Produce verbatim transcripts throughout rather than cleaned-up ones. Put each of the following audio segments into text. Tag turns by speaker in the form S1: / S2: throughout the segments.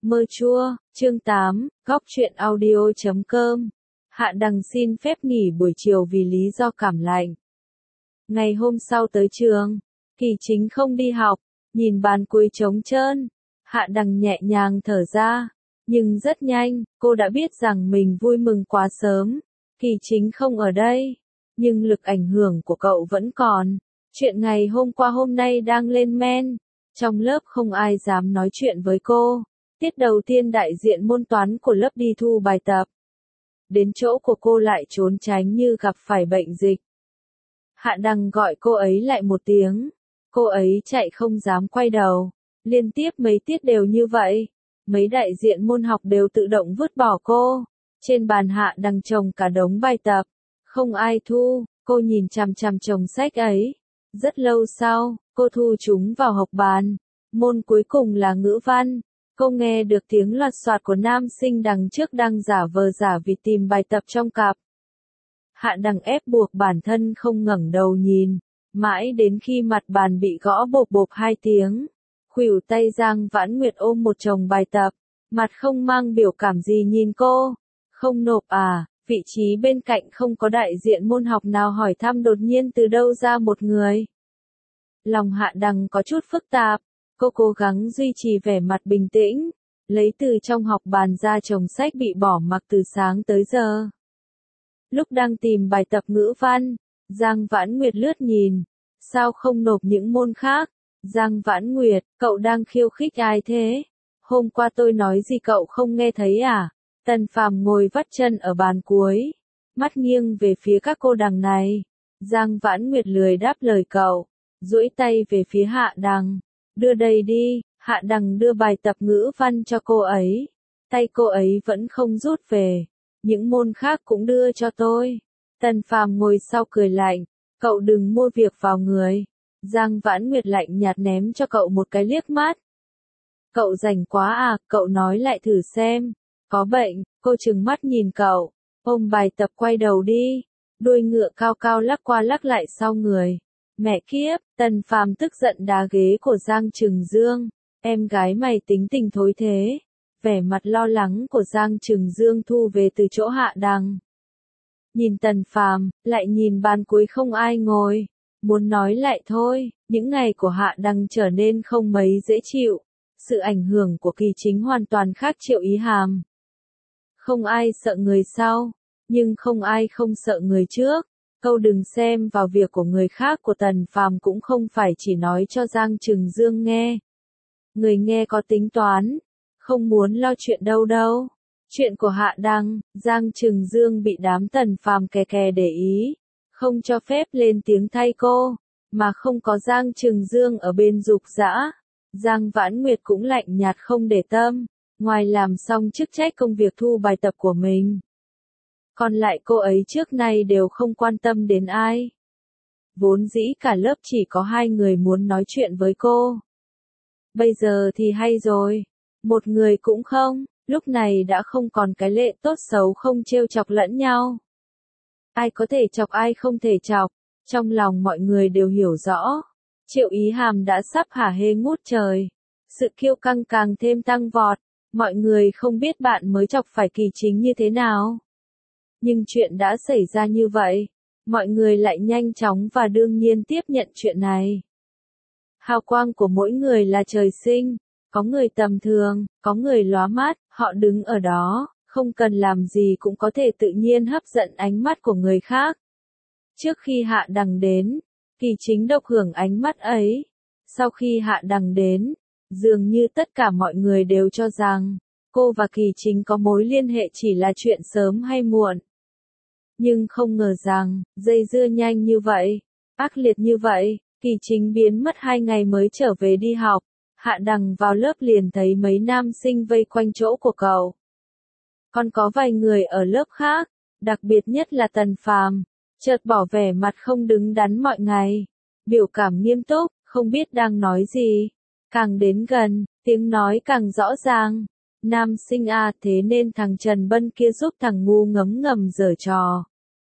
S1: Mơ chua, chương tám, góc truyện audio chấm com. Hạ Đằng xin phép nghỉ buổi chiều vì lý do cảm lạnh. Ngày hôm sau tới trường, Kỳ Chính không đi học, nhìn bàn cuối trống trơn. Hạ Đằng nhẹ nhàng thở ra, nhưng rất nhanh, cô đã biết rằng mình vui mừng quá sớm. Kỳ Chính không ở đây, nhưng lực ảnh hưởng của cậu vẫn còn. Chuyện ngày hôm qua hôm nay đang lên men. Trong lớp không ai dám nói chuyện với cô. Tiết đầu tiên đại diện môn toán của lớp đi thu bài tập. Đến chỗ của cô lại trốn tránh như gặp phải bệnh dịch. Hạ Đằng gọi cô ấy lại một tiếng. Cô ấy chạy không dám quay đầu. Liên tiếp mấy tiết đều như vậy. Mấy đại diện môn học đều tự động vứt bỏ cô. Trên bàn Hạ Đằng chồng cả đống bài tập. Không ai thu, cô nhìn chằm chằm chồng sách ấy. Rất lâu sau, cô thu chúng vào học bàn. Môn cuối cùng là ngữ văn. Cô nghe được tiếng loạt soạt của nam sinh đằng trước đang giả vờ giả vịt tìm bài tập trong cặp. Hạ Đằng ép buộc bản thân không ngẩng đầu nhìn, mãi đến khi mặt bàn bị gõ bộp bộp hai tiếng. Khuỷu tay Giang Vãn Nguyệt ôm một chồng bài tập, mặt không mang biểu cảm gì nhìn cô. Không nộp à? Vị trí bên cạnh không có đại diện môn học nào hỏi thăm đột nhiên từ đâu ra một người. Lòng Hạ Đằng có chút phức tạp. Cô cố gắng duy trì vẻ mặt bình tĩnh, lấy từ trong học bàn ra chồng sách bị bỏ mặc từ sáng tới giờ. Lúc đang tìm bài tập ngữ văn, Giang Vãn Nguyệt lướt nhìn, sao không nộp những môn khác? Giang Vãn Nguyệt, cậu đang khiêu khích ai thế? Hôm qua tôi nói gì cậu không nghe thấy à? Tần Phàm ngồi vắt chân ở bàn cuối, mắt nghiêng về phía các cô đằng này. Giang Vãn Nguyệt lười đáp lời cậu, duỗi tay về phía Hạ Đằng. Đưa đây đi. Hạ Đằng đưa bài tập ngữ văn cho cô ấy. Tay cô ấy vẫn không rút về. Những môn khác cũng đưa cho tôi. Tần Phàm ngồi sau cười lạnh. Cậu đừng mua việc vào người. Giang Vãn Nguyệt lạnh nhạt ném cho cậu một cái liếc mắt. Cậu rảnh quá à, cậu nói lại thử xem. Có bệnh, cô trừng mắt nhìn cậu. Ôm bài tập quay đầu đi. Đuôi ngựa cao cao lắc qua lắc lại sau người. Mẹ kiếp, Tần Phàm tức giận đá ghế của Giang Trừng Dương. Em gái mày tính tình thối thế. Vẻ mặt lo lắng của Giang Trừng Dương thu về từ chỗ Hạ Đằng. Nhìn Tần Phàm, lại nhìn bàn cuối không ai ngồi. Muốn nói lại thôi, những ngày của Hạ Đằng trở nên không mấy dễ chịu. Sự ảnh hưởng của Kỳ Chính hoàn toàn khác Triệu Ý Hàm. Không ai sợ người sau, nhưng không ai không sợ người trước. Câu đừng xem vào việc của người khác của Tần Phàm cũng không phải chỉ nói cho Giang Trừng Dương nghe. Người nghe có tính toán, không muốn lo chuyện đâu đâu. Chuyện của Hạ Đằng, Giang Trừng Dương bị đám Tần Phàm kè kè để ý, không cho phép lên tiếng thay cô, mà không có Giang Trừng Dương ở bên giục giã. Giang Vãn Nguyệt cũng lạnh nhạt không để tâm, ngoài làm xong chức trách công việc thu bài tập của mình. Còn lại cô ấy trước nay đều không quan tâm đến ai. Vốn dĩ cả lớp chỉ có hai người muốn nói chuyện với cô. Bây giờ thì hay rồi. Một người cũng không, lúc này đã không còn cái lệ tốt xấu không trêu chọc lẫn nhau. Ai có thể chọc ai không thể chọc, trong lòng mọi người đều hiểu rõ. Triệu Ý Hàm đã sắp hả hê ngút trời. Sự kiêu căng càng thêm tăng vọt, mọi người không biết bạn mới chọc phải Kỳ Chính như thế nào. Nhưng chuyện đã xảy ra như vậy, mọi người lại nhanh chóng và đương nhiên tiếp nhận chuyện này. Hào quang của mỗi người là trời sinh, có người tầm thường, có người lóa mắt, họ đứng ở đó, không cần làm gì cũng có thể tự nhiên hấp dẫn ánh mắt của người khác. Trước khi Hạ Đằng đến, Kỳ Chính độc hưởng ánh mắt ấy. Sau khi Hạ Đằng đến, dường như tất cả mọi người đều cho rằng, cô và Kỳ Chính có mối liên hệ chỉ là chuyện sớm hay muộn. Nhưng không ngờ rằng, dây dưa nhanh như vậy, ác liệt như vậy, Kỳ Chính biến mất hai ngày mới trở về đi học. Hạ Đằng vào lớp liền thấy mấy nam sinh vây quanh chỗ của cậu. Còn có vài người ở lớp khác, đặc biệt nhất là Tần Phàm, chợt bỏ vẻ mặt không đứng đắn mọi ngày. Biểu cảm nghiêm túc, không biết đang nói gì. Càng đến gần, tiếng nói càng rõ ràng. Nam sinh A thế nên thằng Trần Bân kia giúp thằng ngu ngấm ngầm giở trò.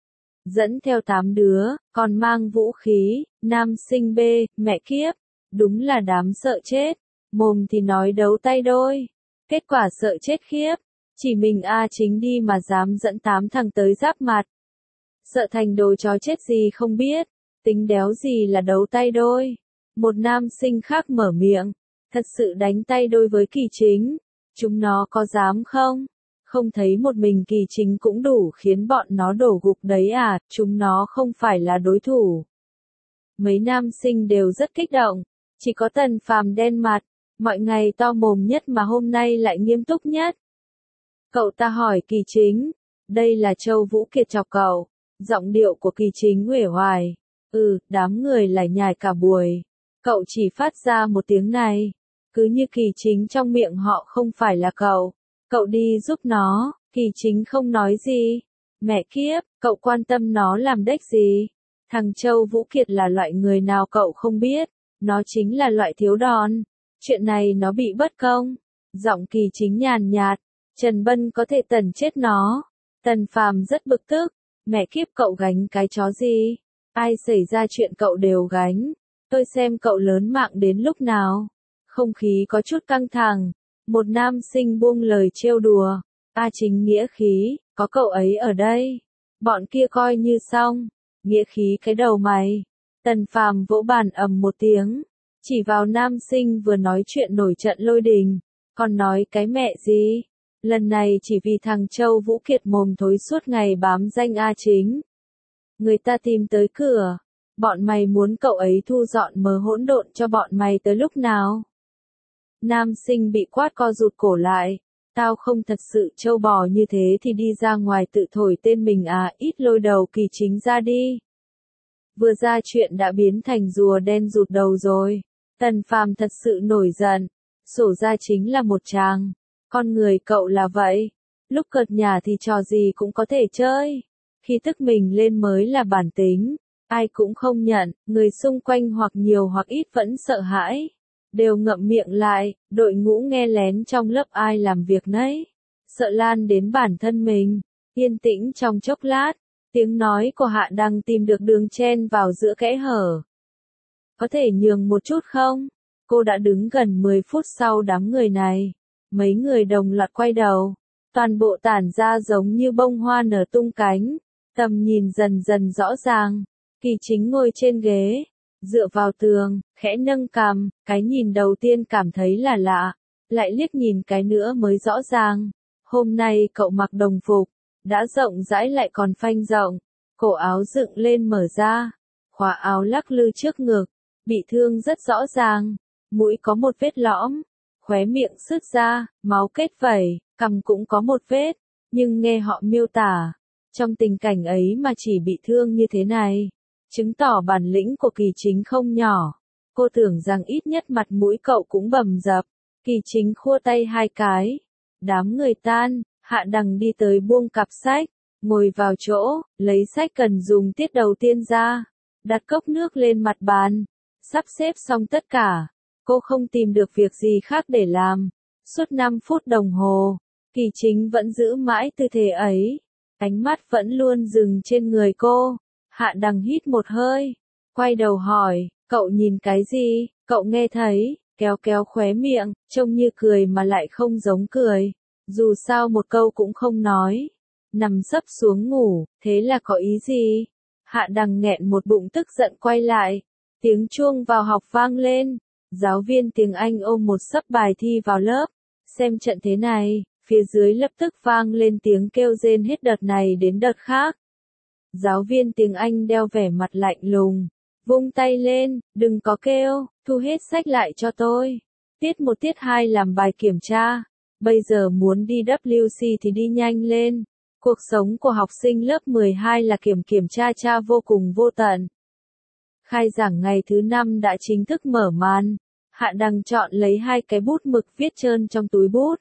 S1: Dẫn theo tám đứa, còn mang vũ khí, nam sinh B, mẹ kiếp, đúng là đám sợ chết, mồm thì nói đấu tay đôi, Kết quả sợ chết khiếp. Chỉ mình A Chính đi mà dám dẫn tám thằng tới giáp mặt. Sợ thành đồ chó chết gì không biết. Tính đéo gì là đấu tay đôi. Một nam sinh khác mở miệng. Thật sự đánh tay đôi với Kỳ Chính. Chúng nó có dám không? Không thấy một mình Kỳ Chính cũng đủ khiến bọn nó đổ gục đấy à, chúng nó không phải là đối thủ. Mấy nam sinh đều rất kích động, chỉ có Tần Phàm đen mặt, mọi ngày to mồm nhất mà hôm nay lại nghiêm túc nhất. Cậu ta hỏi Kỳ Chính, đây là Châu Vũ Kiệt chọc cậu, giọng điệu của Kỳ Chính uể oải. Ừ, đám người lại nhải cả buổi. Cậu chỉ phát ra một tiếng này, cứ như Kỳ Chính trong miệng họ không phải là cậu. Cậu đi giúp nó, Kỳ Chính không nói gì. Mẹ kiếp, cậu quan tâm nó làm đếch gì? Thằng Châu Vũ Kiệt là loại người nào cậu không biết, nó chính là loại thiếu đòn. Chuyện này nó bị bất công. Giọng Kỳ Chính nhàn nhạt, Trần Bân có thể tần chết nó. Tần Phàm rất bực tức, mẹ kiếp cậu gánh cái chó gì? Ai xảy ra chuyện cậu đều gánh. Tôi xem cậu lớn mạng đến lúc nào. Không khí có chút căng thẳng. Một nam sinh buông lời trêu đùa. A Chính nghĩa khí, có cậu ấy ở đây. Bọn kia coi như xong. Nghĩa khí cái đầu mày. Tần Phàm vỗ bàn ầm một tiếng. Chỉ vào nam sinh vừa nói chuyện nổi trận lôi đình. Còn nói cái mẹ gì? Lần này chỉ vì thằng Châu Vũ Kiệt mồm thối suốt ngày bám danh A Chính. Người ta tìm tới cửa. Bọn mày muốn cậu ấy thu dọn mớ hỗn độn cho bọn mày tới lúc nào? Nam sinh bị quát co rụt cổ lại. Tao không thật sự trâu bò như thế thì đi ra ngoài tự thổi tên mình à, ít lôi đầu Kỳ Chính ra đi. Vừa ra chuyện đã biến thành rùa đen rụt đầu rồi. Tần Phàm thật sự nổi giận. Sổ ra chính là một chàng. Con người cậu là vậy. Lúc cợt nhả thì trò gì cũng có thể chơi. Khi tức mình lên mới là bản tính. Ai cũng không nhận, người xung quanh hoặc nhiều hoặc ít vẫn sợ hãi. Đều ngậm miệng lại, đội ngũ nghe lén trong lớp ai làm việc nấy. Sợ lan đến bản thân mình. Yên tĩnh trong chốc lát, tiếng nói của Hạ Đằng tìm được đường chen vào giữa kẽ hở. Có thể nhường một chút không? Cô đã đứng gần mười phút sau đám người này. Mấy người đồng loạt quay đầu. Toàn bộ tản ra giống như bông hoa nở tung cánh. Tầm nhìn dần dần rõ ràng. Kỳ Chính ngồi trên ghế, dựa vào tường, khẽ nâng cằm, cái nhìn đầu tiên cảm thấy là lạ, lại liếc nhìn cái nữa mới rõ ràng. Hôm nay cậu mặc đồng phục, đã rộng rãi lại còn phanh rộng, cổ áo dựng lên mở ra, khóa áo lắc lư trước ngực, bị thương rất rõ ràng, mũi có một vết lõm, khóe miệng sứt ra, máu kết vẩy, cằm cũng có một vết, nhưng nghe họ miêu tả, trong tình cảnh ấy mà chỉ bị thương như thế này. Chứng tỏ bản lĩnh của Kỳ Chính không nhỏ. Cô tưởng rằng ít nhất mặt mũi cậu cũng bầm dập. Kỳ Chính khua tay hai cái. Đám người tan, Hạ Đằng đi tới buông cặp sách, ngồi vào chỗ, lấy sách cần dùng tiết đầu tiên ra, đặt cốc nước lên mặt bàn, sắp xếp xong tất cả. Cô không tìm được việc gì khác để làm. Suốt năm phút đồng hồ, Kỳ Chính vẫn giữ mãi tư thế ấy. Ánh mắt vẫn luôn dừng trên người cô. Hạ Đằng hít một hơi, quay đầu hỏi, cậu nhìn cái gì, cậu nghe thấy, kéo kéo khóe miệng, trông như cười mà lại không giống cười, dù sao một câu cũng không nói, nằm sấp xuống ngủ, thế là có ý gì? Hạ Đằng nghẹn một bụng tức giận quay lại, tiếng chuông vào học vang lên, giáo viên tiếng Anh ôm một xấp bài thi vào lớp, xem trận thế này, phía dưới lập tức vang lên tiếng kêu rên hết đợt này đến đợt khác. Giáo viên tiếng Anh đeo vẻ mặt lạnh lùng, vung tay lên, đừng có kêu, thu hết sách lại cho tôi. Tiết một tiết hai làm bài kiểm tra, bây giờ muốn đi W C thì đi nhanh lên. Cuộc sống của học sinh lớp mười hai là kiểm kiểm tra tra vô cùng vô tận. Khai giảng ngày thứ năm đã chính thức mở màn, Hạ Đằng chọn lấy hai cái bút mực viết trơn trong túi bút.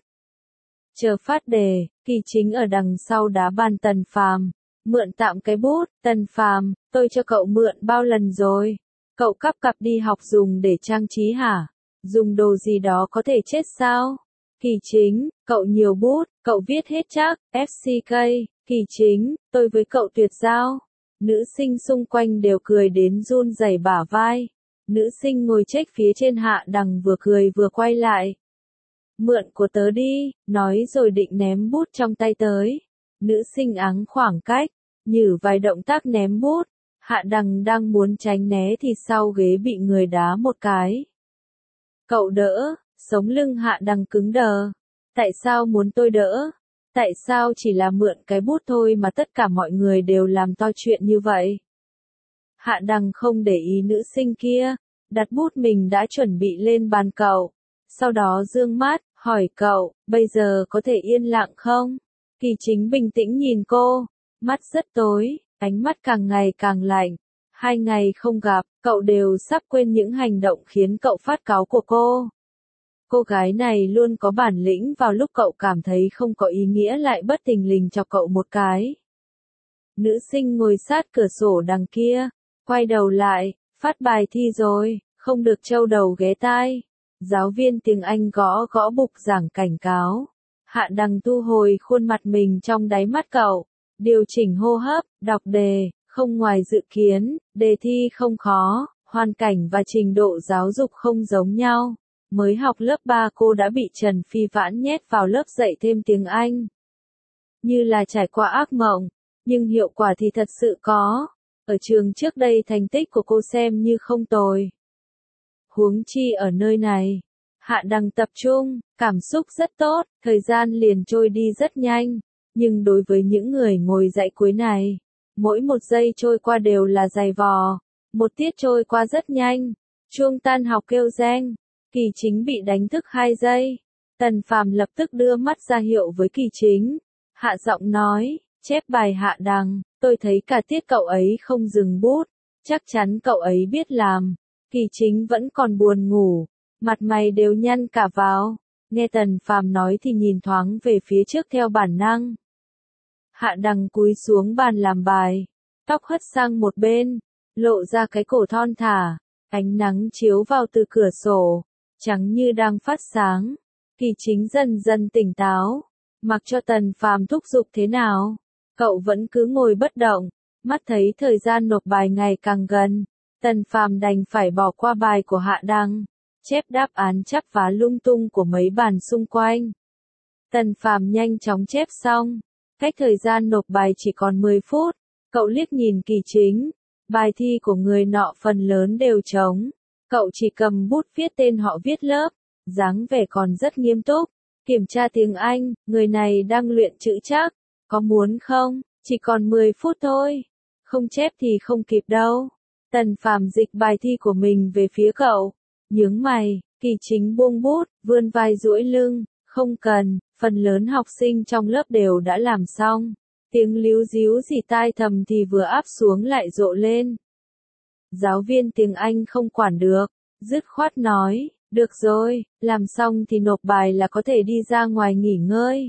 S1: Chờ phát đề, Kỳ Chính ở đằng sau đá bàn Tần Phàm. Mượn tạm cái bút, Tần Phàm, tôi cho cậu mượn bao lần rồi? Cậu cắp cặp đi học dùng để trang trí hả? Dùng đồ gì đó có thể chết sao? Kỳ Chính, cậu nhiều bút, cậu viết hết chắc, ép xê ca, Kỳ Chính, tôi với cậu tuyệt giao. Nữ sinh xung quanh đều cười đến run rẩy bả vai. Nữ sinh ngồi chếch phía trên Hạ Đằng vừa cười vừa quay lại. Mượn của tớ đi, nói rồi định ném bút trong tay tới. Nữ sinh áng khoảng cách, nhử vài động tác ném bút. Hạ Đằng đang muốn tránh né thì sau ghế bị người đá một cái. Cậu đỡ, sống lưng Hạ Đằng cứng đờ. Tại sao muốn tôi đỡ? Tại sao chỉ là mượn cái bút thôi mà tất cả mọi người đều làm to chuyện như vậy? Hạ Đằng không để ý nữ sinh kia, đặt bút mình đã chuẩn bị lên bàn cậu. Sau đó dương mắt, hỏi cậu, bây giờ có thể yên lặng không? Kỳ Chính bình tĩnh nhìn cô, mắt rất tối, ánh mắt càng ngày càng lạnh. Hai ngày không gặp, cậu đều sắp quên những hành động khiến cậu phát cáu của cô. Cô gái này luôn có bản lĩnh vào lúc cậu cảm thấy không có ý nghĩa lại bất thình lình chọc cậu một cái. Nữ sinh ngồi sát cửa sổ đằng kia, quay đầu lại, phát bài thi rồi, không được trâu đầu ghé tai. Giáo viên tiếng Anh gõ gõ bục giảng cảnh cáo. Hạ Đằng thu hồi khuôn mặt mình trong đáy mắt cậu, điều chỉnh hô hấp, đọc đề, không ngoài dự kiến, đề thi không khó, hoàn cảnh và trình độ giáo dục không giống nhau. Mới học lớp ba cô đã bị Trần Phi Vãn nhét vào lớp dạy thêm tiếng Anh. Như là trải qua ác mộng, nhưng hiệu quả thì thật sự có. Ở trường trước đây thành tích của cô xem như không tồi. Huống chi ở nơi này, Hạ Đằng tập trung, cảm xúc rất tốt, thời gian liền trôi đi rất nhanh. Nhưng đối với những người ngồi dãy cuối này, mỗi một giây trôi qua đều là dày vò. Một tiết trôi qua rất nhanh. Chuông tan học kêu reng. Kỳ Chính bị đánh thức hai giây. Tần Phàm lập tức đưa mắt ra hiệu với Kỳ Chính. Hạ giọng nói, chép bài Hạ Đằng, tôi thấy cả tiết cậu ấy không dừng bút. Chắc chắn cậu ấy biết làm. Kỳ Chính vẫn còn buồn ngủ. Mặt mày đều nhăn cả vào. Nghe Tần Phàm nói thì nhìn thoáng về phía trước theo bản năng. Hạ Đằng cúi xuống bàn làm bài. Tóc hất sang một bên. Lộ ra cái cổ thon thả. Ánh nắng chiếu vào từ cửa sổ. Trắng như đang phát sáng. Kỳ Chính dần dần tỉnh táo. Mặc cho Tần Phàm thúc giục thế nào, cậu vẫn cứ ngồi bất động. Mắt thấy thời gian nộp bài ngày càng gần, Tần Phàm đành phải bỏ qua bài của Hạ Đằng, chép đáp án chắp vá lung tung của mấy bàn xung quanh. Tần Phàm nhanh chóng chép xong, cách thời gian nộp bài chỉ còn mười phút, cậu liếc nhìn Kỳ Chính, bài thi của người nọ phần lớn đều trống, cậu chỉ cầm bút viết tên họ viết lớp, dáng vẻ còn rất nghiêm túc. Kiểm tra tiếng Anh, người này đang luyện chữ chắc, có muốn không? Chỉ còn mười phút thôi. Không chép thì không kịp đâu. Tần Phàm dịch bài thi của mình về phía cậu. Nhướng mày, Kỳ Chính buông bút, vươn vai duỗi lưng. Không cần, phần lớn học sinh trong lớp đều đã làm xong. Tiếng líu díu rỉ tai thầm thì vừa áp xuống lại rộ lên. Giáo viên tiếng Anh không quản được, dứt khoát nói. Được rồi, làm xong thì nộp bài là có thể đi ra ngoài nghỉ ngơi.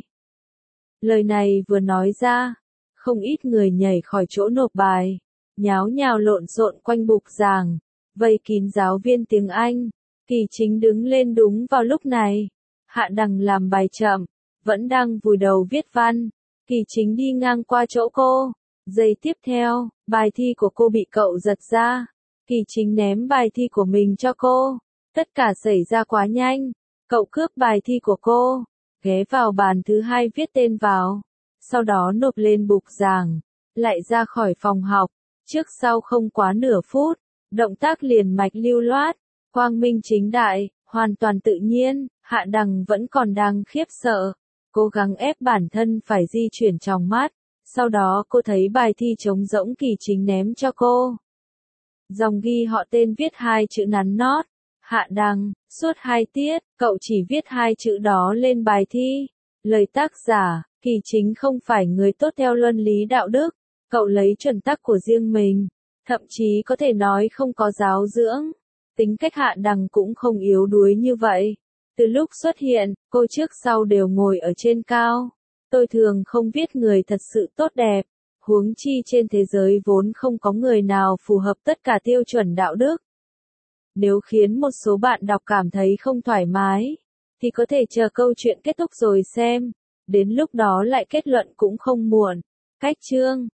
S1: Lời này vừa nói ra, không ít người nhảy khỏi chỗ nộp bài, nháo nhào lộn xộn quanh bục giảng, vây kín giáo viên tiếng Anh. Kỳ Chính đứng lên đúng vào lúc này. Hạ Đằng làm bài chậm, vẫn đang vùi đầu viết văn. Kỳ Chính đi ngang qua chỗ cô. Giây tiếp theo, bài thi của cô bị cậu giật ra. Kỳ Chính ném bài thi của mình cho cô. Tất cả xảy ra quá nhanh, cậu cướp bài thi của cô, ghé vào bàn thứ hai viết tên vào, sau đó nộp lên bục giảng, lại ra khỏi phòng học, trước sau không quá nửa phút, động tác liền mạch lưu loát, quang minh chính đại, hoàn toàn tự nhiên. Hạ Đằng vẫn còn đang khiếp sợ, cố gắng ép bản thân phải di chuyển tròng mắt, sau đó cô thấy bài thi trống rỗng Kỳ Chính ném cho cô. Dòng ghi họ tên viết hai chữ nắn nót. Hạ Đằng, suốt hai tiết, cậu chỉ viết hai chữ đó lên bài thi. Lời tác giả, Kỳ Chính không phải người tốt theo luân lý đạo đức, cậu lấy chuẩn tắc của riêng mình, thậm chí có thể nói không có giáo dưỡng. Tính cách Hạ Đằng cũng không yếu đuối như vậy. Từ lúc xuất hiện, cô trước sau đều ngồi ở trên cao. Tôi thường không viết người thật sự tốt đẹp, huống chi trên thế giới vốn không có người nào phù hợp tất cả tiêu chuẩn đạo đức. Nếu khiến một số bạn đọc cảm thấy không thoải mái, thì có thể chờ câu chuyện kết thúc rồi xem. Đến lúc đó lại kết luận cũng không muộn. Cách chương